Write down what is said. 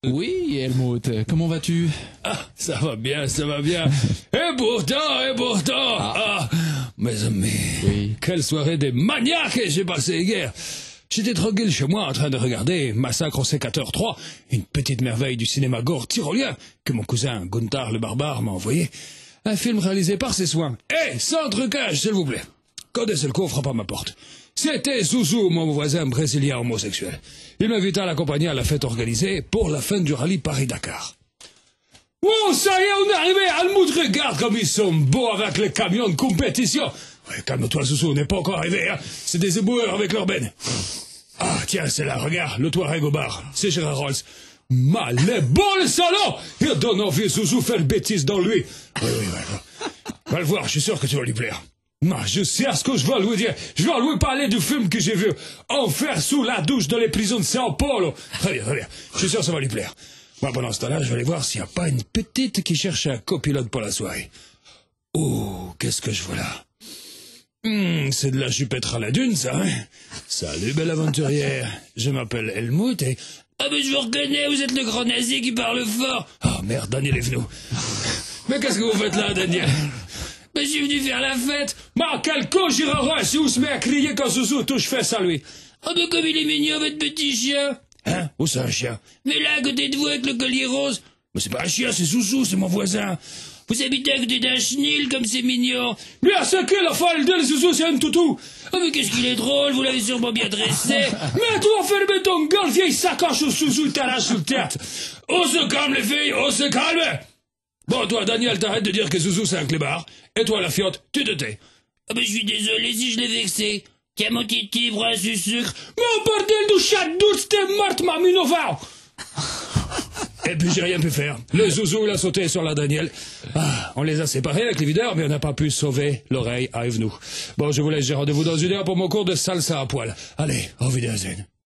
Oui, Helmut, comment vas-tu? Ah, ça va bien, ça va bien. Et pourtant, mes amis, Oui. quelle soirée des maniaques j'ai passé hier. J'étais tranquille chez moi en train de regarder Massacre au sécateur 3, une petite merveille du cinéma gore tyrolien que mon cousin Gunther le barbare m'a envoyé. Un film réalisé par ses soins. Sans trucage, s'il vous plaît. Quand un seul coup frappe à ma porte. C'était Zouzou, mon voisin brésilien homosexuel. Il m'invita à l'accompagner à la fête organisée pour la fin du rallye Paris-Dakar. Oh, ça y est, on est arrivé. Helmut, regarde comme ils sont beaux avec les camions de compétition. Ouais, calme-toi, Zouzou, on n'est pas encore arrivé. Hein. C'est des éboueurs avec leur benne. Ah, tiens, c'est là, regarde, le Touareg au bar. C'est Gérard Rolls. Mal est bon, le salon. Il donne envie Zouzou faire une bêtise dans lui. Oui. Va le voir, je suis sûr que tu vas lui plaire. Je sais ce que je vais lui dire. Je vais lui parler du film que j'ai vu. Enfer sous la douche dans les prisons de Sao Paulo. Très bien. Je suis sûr que ça va lui plaire. Moi, pendant ce temps-là, je vais aller voir s'il n'y a pas une petite qui cherche un copilote pour la soirée. Oh, qu'est-ce que je vois là? C'est de la chupette à la dune, ça, hein? Salut, belle aventurière. Je m'appelle Helmut et... Ah, mais je vous reconnais, vous êtes le grand nazi qui parle fort. Ah, merde, Daniel est venu. Mais qu'est-ce que vous faites là, Daniel? Mais je suis venu faire la fête. Quel con, Girard, si vous se met à crier quand Zouzou touche fesse à lui. Ah, mais comme il est mignon, votre petit chien. Hein? Où c'est un chien? Mais là, à côté de vous, avec le collier rose. Mais c'est pas un chien, c'est Zouzou, c'est mon voisin. Vous habitez à côté d'un chenil, comme c'est mignon. Mais à ce que la folle de Zouzou, c'est un toutou. Ah, mais qu'est-ce qu'il est drôle, vous l'avez sûrement bien dressé. Mais toi, ferme ton gueule, vieille sacoche au Zouzou, il t'arrache sur le tête. On se calme, les filles, on se calme. Bon, toi, Daniel, t'arrêtes de dire que Zouzou, c'est un clébard. Et toi, la fiotte, tu te tais. Ah, mais je suis désolé si je l'ai vexé. Tiens, mon titi, prends un sucre. Mon bordel du chat douce, t'es morte, Maminova. Et puis j'ai rien pu faire. Le Zouzou, il a sauté sur la Daniel. On les a séparés avec les videurs, mais on n'a pas pu sauver l'oreille à Evenou. Bon, je vous laisse, j'ai rendez-vous dans une heure pour mon cours de salsa à poil. Allez, au Wiedersehen.